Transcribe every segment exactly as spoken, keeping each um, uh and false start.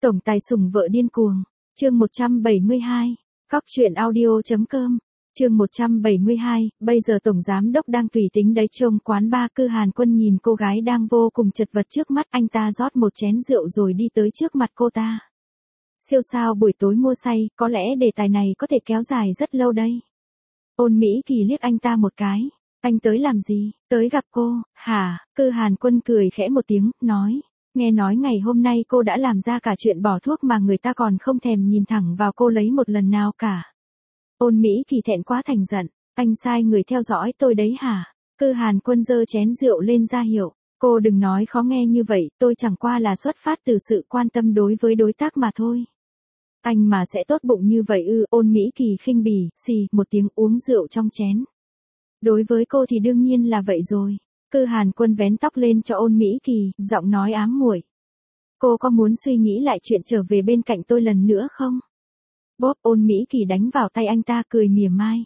Tổng tài sủng vợ điên cuồng. Chương một trăm bảy mươi hai. Cóc truyện audio chấm com. Chương một trăm bảy mươi hai, bây giờ tổng giám đốc đang tùy tính đấy trông quán ba. Cư Hàn Quân nhìn cô gái đang vô cùng chật vật trước mắt, anh ta rót một chén rượu rồi đi tới trước mặt cô ta. Siêu sao buổi tối mua say, có lẽ đề tài này có thể kéo dài rất lâu đây. Ôn Mỹ Kỳ liếc anh ta một cái. Anh tới làm gì? Tới gặp cô, hả? Cư Hàn Quân cười khẽ một tiếng, nói. Nghe nói ngày hôm nay cô đã làm ra cả chuyện bỏ thuốc mà người ta còn không thèm nhìn thẳng vào cô lấy một lần nào cả. Ôn Mỹ Kỳ thẹn quá thành giận. Anh sai người theo dõi tôi đấy hả? Cư Hàn Quân giơ chén rượu lên ra hiệu. Cô đừng nói khó nghe như vậy, tôi chẳng qua là xuất phát từ sự quan tâm đối với đối tác mà thôi. Anh mà sẽ tốt bụng như vậy ư? Ôn Mỹ Kỳ khinh bỉ, xì một tiếng uống rượu trong chén. Đối với cô thì đương nhiên là vậy rồi. Cư Hàn Quân vén tóc lên cho Ôn Mỹ Kỳ, giọng nói ám muội. Cô có muốn suy nghĩ lại chuyện trở về bên cạnh tôi lần nữa không? Bốp, Ôn Mỹ Kỳ đánh vào tay anh ta cười mỉa mai.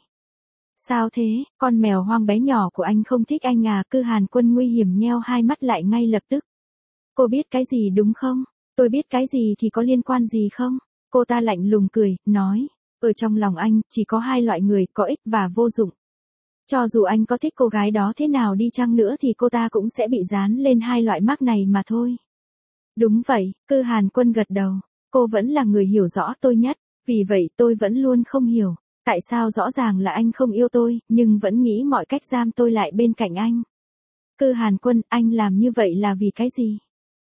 Sao thế, con mèo hoang bé nhỏ của anh không thích anh à? Cư Hàn Quân nguy hiểm nheo hai mắt lại ngay lập tức. Cô biết cái gì đúng không? Tôi biết cái gì thì có liên quan gì không? Cô ta lạnh lùng cười, nói. Ở trong lòng anh, chỉ có hai loại người, có ích và vô dụng. Cho dù anh có thích cô gái đó thế nào đi chăng nữa thì cô ta cũng sẽ bị dán lên hai loại mác này mà thôi. Đúng vậy, Cư Hàn Quân gật đầu. Cô vẫn là người hiểu rõ tôi nhất, vì vậy tôi vẫn luôn không hiểu. Tại sao rõ ràng là anh không yêu tôi, nhưng vẫn nghĩ mọi cách giam tôi lại bên cạnh anh. Cư Hàn Quân, anh làm như vậy là vì cái gì?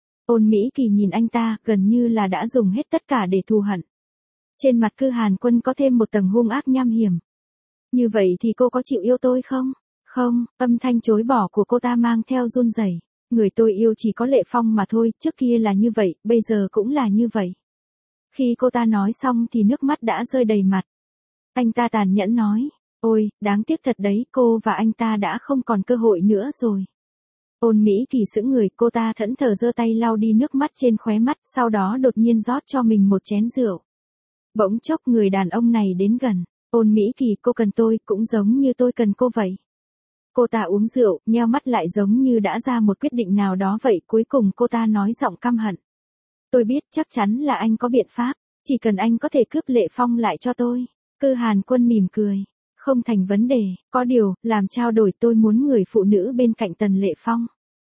Ôn Mỹ Kỳ nhìn anh ta, gần như là đã dùng hết tất cả để thù hận. Trên mặt Cư Hàn Quân có thêm một tầng hung ác nham hiểm. Như vậy thì cô có chịu yêu tôi không? Không, âm thanh chối bỏ của cô ta mang theo run rẩy. Người tôi yêu chỉ có Lệ Phong mà thôi, trước kia là như vậy, bây giờ cũng là như vậy. Khi cô ta nói xong thì nước mắt đã rơi đầy mặt. Anh ta tàn nhẫn nói, ôi, đáng tiếc thật đấy, cô và anh ta đã không còn cơ hội nữa rồi. Ôn Mỹ Kỳ sững người, cô ta thẫn thờ giơ tay lau đi nước mắt trên khóe mắt, sau đó đột nhiên rót cho mình một chén rượu. Bỗng chốc người đàn ông này đến gần. Ôn Mỹ Kỳ, cô cần tôi, cũng giống như tôi cần cô vậy. Cô ta uống rượu, nheo mắt lại giống như đã ra một quyết định nào đó vậy, cuối cùng cô ta nói giọng căm hận. Tôi biết chắc chắn là anh có biện pháp, chỉ cần anh có thể cướp Lệ Phong lại cho tôi. Cư Hàn Quân mỉm cười. Không thành vấn đề, có điều, làm trao đổi tôi muốn người phụ nữ bên cạnh Tần Lệ Phong.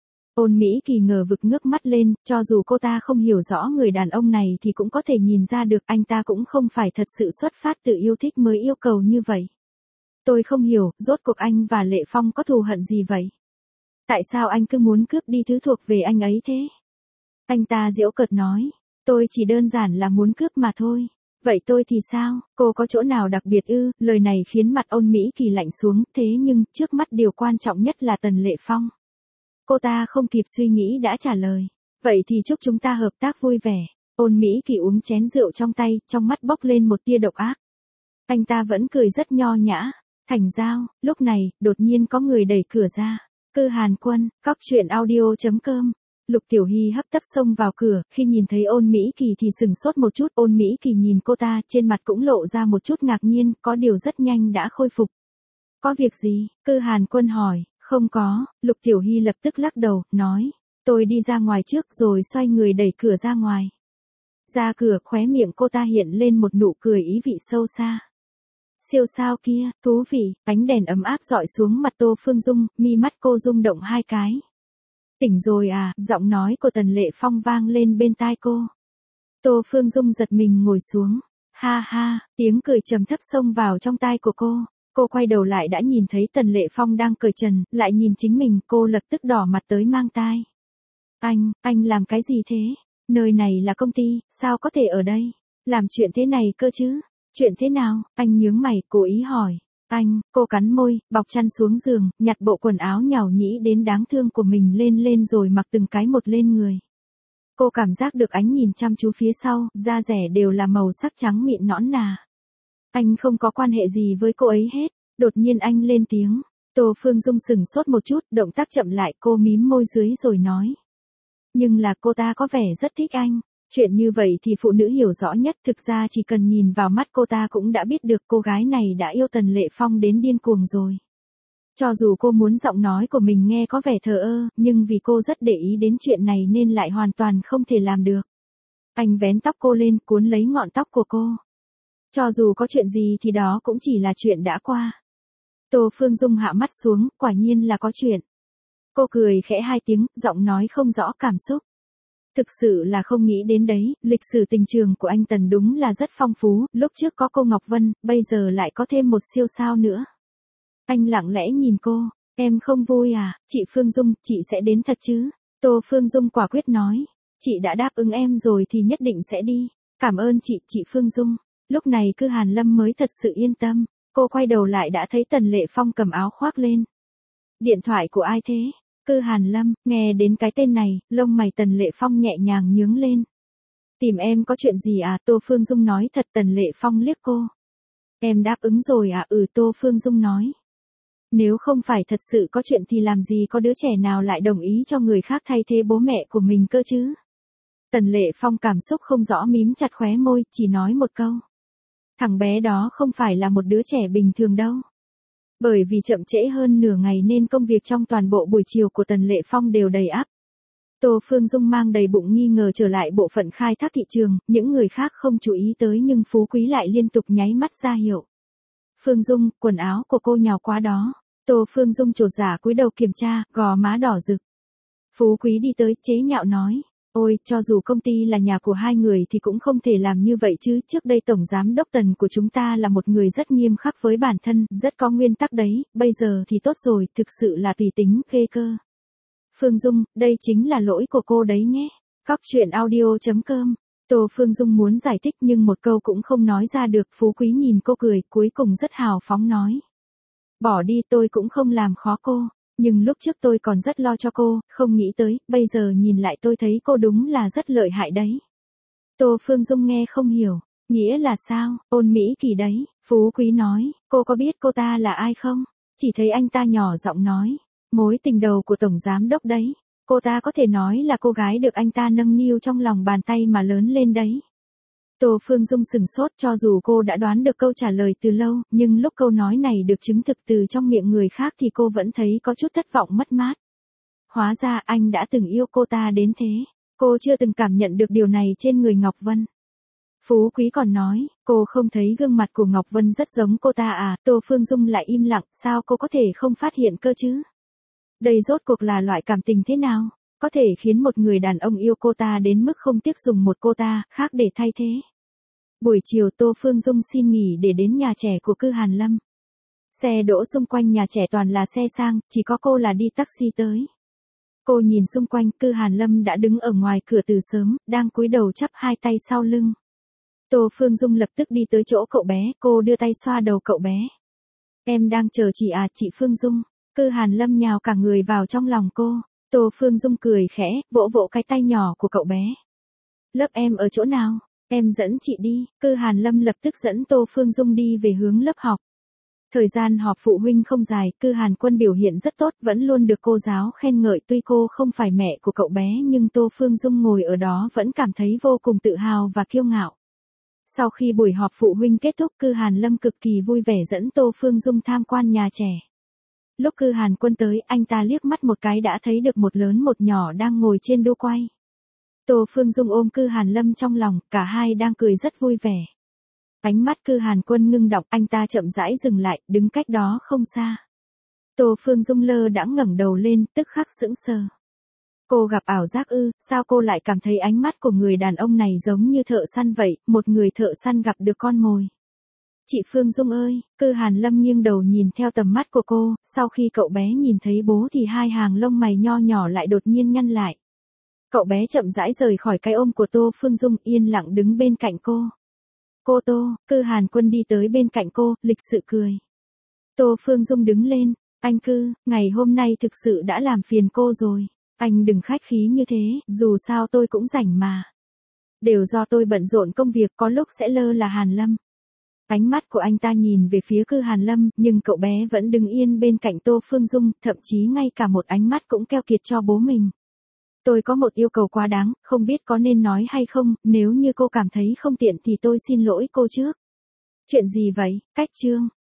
Ôn Mỹ Kỳ ngờ vực ngước mắt lên, cho dù cô ta không hiểu rõ người đàn ông này thì cũng có thể nhìn ra được anh ta cũng không phải thật sự xuất phát từ yêu thích mới yêu cầu như vậy. Tôi không hiểu, rốt cuộc anh và Lệ Phong có thù hận gì vậy? Tại sao anh cứ muốn cướp đi thứ thuộc về anh ấy thế? Anh ta giễu cợt nói, tôi chỉ đơn giản là muốn cướp mà thôi. Vậy tôi thì sao, cô có chỗ nào đặc biệt ư? Lời này khiến mặt Ôn Mỹ Kỳ lạnh xuống, thế nhưng, trước mắt điều quan trọng nhất là Tần Lệ Phong. Cô ta không kịp suy nghĩ đã trả lời. Vậy thì chúc chúng ta hợp tác vui vẻ. Ôn Mỹ Kỳ uống chén rượu trong tay, trong mắt bốc lên một tia độc ác. Anh ta vẫn cười rất nho nhã. Thành giao, lúc này, đột nhiên có người đẩy cửa ra. Cư Hàn Quân, cóc truyện audio chấm com. Lục Tiểu Hy hấp tấp xông vào cửa, khi nhìn thấy Ôn Mỹ Kỳ thì sừng sốt một chút. Ôn Mỹ Kỳ nhìn cô ta, trên mặt cũng lộ ra một chút ngạc nhiên, có điều rất nhanh đã khôi phục. Có việc gì? Cư Hàn Quân hỏi. Không có, Lục Tiểu Hy lập tức lắc đầu, nói. Tôi đi ra ngoài trước rồi xoay người đẩy cửa ra ngoài. Ra cửa, khóe miệng cô ta hiện lên một nụ cười ý vị sâu xa. Siêu sao kia, thú vị, ánh đèn ấm áp dọi xuống mặt Tô Phương Dung, mi mắt cô rung động hai cái. Tỉnh rồi à, giọng nói của Tần Lệ Phong vang lên bên tai cô. Tô Phương Dung giật mình ngồi xuống. Ha ha, tiếng cười trầm thấp xông vào trong tai của cô. Cô quay đầu lại đã nhìn thấy Tần Lệ Phong đang cởi trần, lại nhìn chính mình, cô lập tức đỏ mặt tới mang tai. Anh, anh làm cái gì thế? Nơi này là công ty, sao có thể ở đây? Làm chuyện thế này cơ chứ? Chuyện thế nào? Anh nhướng mày, cố ý hỏi. Anh, cô cắn môi, bọc chăn xuống giường, nhặt bộ quần áo nhàu nhĩ đến đáng thương của mình lên lên rồi mặc từng cái một lên người. Cô cảm giác được ánh nhìn chăm chú phía sau, da rẻ đều là màu sắc trắng mịn nõn nà. Anh không có quan hệ gì với cô ấy hết. Đột nhiên anh lên tiếng. Tô Phương Dung sừng sốt một chút, động tác chậm lại, cô mím môi dưới rồi nói. Nhưng là cô ta có vẻ rất thích anh. Chuyện như vậy thì phụ nữ hiểu rõ nhất, thực ra chỉ cần nhìn vào mắt cô ta cũng đã biết được cô gái này đã yêu Tần Lệ Phong đến điên cuồng rồi. Cho dù cô muốn giọng nói của mình nghe có vẻ thờ ơ, nhưng vì cô rất để ý đến chuyện này nên lại hoàn toàn không thể làm được. Anh vén tóc cô lên, cuốn lấy ngọn tóc của cô. Cho dù có chuyện gì thì đó cũng chỉ là chuyện đã qua. Tô Phương Dung hạ mắt xuống, quả nhiên là có chuyện. Cô cười khẽ hai tiếng, giọng nói không rõ cảm xúc. Thực sự là không nghĩ đến đấy, lịch sử tình trường của anh Tần đúng là rất phong phú, lúc trước có cô Ngọc Vân, bây giờ lại có thêm một siêu sao nữa. Anh lặng lẽ nhìn cô, em không vui à, chị Phương Dung, chị sẽ đến thật chứ? Tô Phương Dung quả quyết nói, chị đã đáp ứng em rồi thì nhất định sẽ đi. Cảm ơn chị, chị Phương Dung. Lúc này Cư Hàn Lâm mới thật sự yên tâm, cô quay đầu lại đã thấy Tần Lệ Phong cầm áo khoác lên. Điện thoại của ai thế? Cư Hàn Lâm, nghe đến cái tên này, lông mày Tần Lệ Phong nhẹ nhàng nhướng lên. Tìm em có chuyện gì à? Tô Phương Dung nói thật. Tần Lệ Phong liếc cô. Em đáp ứng rồi à? Ừ, Tô Phương Dung nói. Nếu không phải thật sự có chuyện thì làm gì có đứa trẻ nào lại đồng ý cho người khác thay thế bố mẹ của mình cơ chứ? Tần Lệ Phong cảm xúc không rõ mím chặt khóe môi, chỉ nói một câu. Thằng bé đó không phải là một đứa trẻ bình thường đâu. Bởi vì chậm trễ hơn nửa ngày nên công việc trong toàn bộ buổi chiều của Tần Lệ Phong đều đầy ắp. Tô Phương Dung mang đầy bụng nghi ngờ trở lại bộ phận khai thác thị trường, những người khác không chú ý tới nhưng Phú Quý lại liên tục nháy mắt ra hiệu. Phương Dung, quần áo của cô nhào quá đó. Tô Phương Dung chột dạ cúi đầu kiểm tra, gò má đỏ rực. Phú Quý đi tới chế nhạo nói. Ôi, cho dù công ty là nhà của hai người thì cũng không thể làm như vậy chứ, trước đây Tổng Giám Đốc Tần của chúng ta là một người rất nghiêm khắc với bản thân, rất có nguyên tắc đấy, bây giờ thì tốt rồi, thực sự là tùy tính, ghê cơ. Phương Dung, đây chính là lỗi của cô đấy nhé. Cóc truyện audio chấm com. Tô Phương Dung muốn giải thích nhưng một câu cũng không nói ra được. Phú Quý nhìn cô cười, cuối cùng rất hào phóng nói. Bỏ đi, tôi cũng không làm khó cô. Nhưng lúc trước tôi còn rất lo cho cô, không nghĩ tới, bây giờ nhìn lại tôi thấy cô đúng là rất lợi hại đấy. Tô Phương Dung nghe không hiểu, nghĩa là sao? Ôn Mỹ Kỳ đấy, Phú Quý nói, cô có biết cô ta là ai không? Chỉ thấy anh ta nhỏ giọng nói, mối tình đầu của Tổng Giám Đốc đấy. Cô ta có thể nói là cô gái được anh ta nâng niu trong lòng bàn tay mà lớn lên đấy. Tô Phương Dung sừng sốt, cho dù cô đã đoán được câu trả lời từ lâu, nhưng lúc câu nói này được chứng thực từ trong miệng người khác thì cô vẫn thấy có chút thất vọng mất mát. Hóa ra anh đã từng yêu cô ta đến thế. Cô chưa từng cảm nhận được điều này trên người Ngọc Vân. Phú Quý còn nói, cô không thấy gương mặt của Ngọc Vân rất giống cô ta à? Tô Phương Dung lại im lặng, sao cô có thể không phát hiện cơ chứ? Đây rốt cuộc là loại cảm tình thế nào? Có thể khiến một người đàn ông yêu cô ta đến mức không tiếc dùng một cô ta khác để thay thế. Buổi chiều Tô Phương Dung xin nghỉ để đến nhà trẻ của Cư Hàn Lâm. Xe đỗ xung quanh nhà trẻ toàn là xe sang, chỉ có cô là đi taxi tới. Cô nhìn xung quanh, Cư Hàn Lâm đã đứng ở ngoài cửa từ sớm, đang cúi đầu chắp hai tay sau lưng. Tô Phương Dung lập tức đi tới chỗ cậu bé, cô đưa tay xoa đầu cậu bé. Em đang chờ chị à, chị Phương Dung. Cư Hàn Lâm nhào cả người vào trong lòng cô. Tô Phương Dung cười khẽ, vỗ vỗ cái tay nhỏ của cậu bé. Lớp em ở chỗ nào? Em dẫn chị đi. Cư Hàn Lâm lập tức dẫn Tô Phương Dung đi về hướng lớp học. Thời gian họp phụ huynh không dài, Cư Hàn Quân biểu hiện rất tốt, vẫn luôn được cô giáo khen ngợi. Tuy cô không phải mẹ của cậu bé nhưng Tô Phương Dung ngồi ở đó vẫn cảm thấy vô cùng tự hào và kiêu ngạo. Sau khi buổi họp phụ huynh kết thúc, Cư Hàn Lâm cực kỳ vui vẻ dẫn Tô Phương Dung tham quan nhà trẻ. Lúc Cư Hàn Quân tới, anh ta liếc mắt một cái đã thấy được một lớn một nhỏ đang ngồi trên đu quay. Tô Phương Dung ôm Cư Hàn Lâm trong lòng, cả hai đang cười rất vui vẻ. Ánh mắt Cư Hàn Quân ngưng đọng, anh ta chậm rãi dừng lại, đứng cách đó không xa. Tô Phương Dung lơ đãng ngẩng đầu lên, tức khắc sững sờ. Cô gặp ảo giác ư? Sao cô lại cảm thấy ánh mắt của người đàn ông này giống như thợ săn vậy, một người thợ săn gặp được con mồi. Chị Phương Dung ơi, Cư Hàn Lâm nghiêng đầu nhìn theo tầm mắt của cô, sau khi cậu bé nhìn thấy bố thì hai hàng lông mày nho nhỏ lại đột nhiên nhăn lại. Cậu bé chậm rãi rời khỏi cái ôm của Tô Phương Dung, yên lặng đứng bên cạnh cô. Cô Tô, Cư Hàn Quân đi tới bên cạnh cô, lịch sự cười. Tô Phương Dung đứng lên, anh Cư, ngày hôm nay thực sự đã làm phiền cô rồi. Anh đừng khách khí như thế, dù sao tôi cũng rảnh mà. Đều do tôi bận rộn công việc, có lúc sẽ lơ là Hàn Lâm. Ánh mắt của anh ta nhìn về phía Cư Hàn Lâm, nhưng cậu bé vẫn đứng yên bên cạnh Tô Phương Dung, thậm chí ngay cả một ánh mắt cũng keo kiệt cho bố mình. Tôi có một yêu cầu quá đáng, không biết có nên nói hay không, nếu như cô cảm thấy không tiện thì tôi xin lỗi cô trước. Chuyện gì vậy? Cách chương.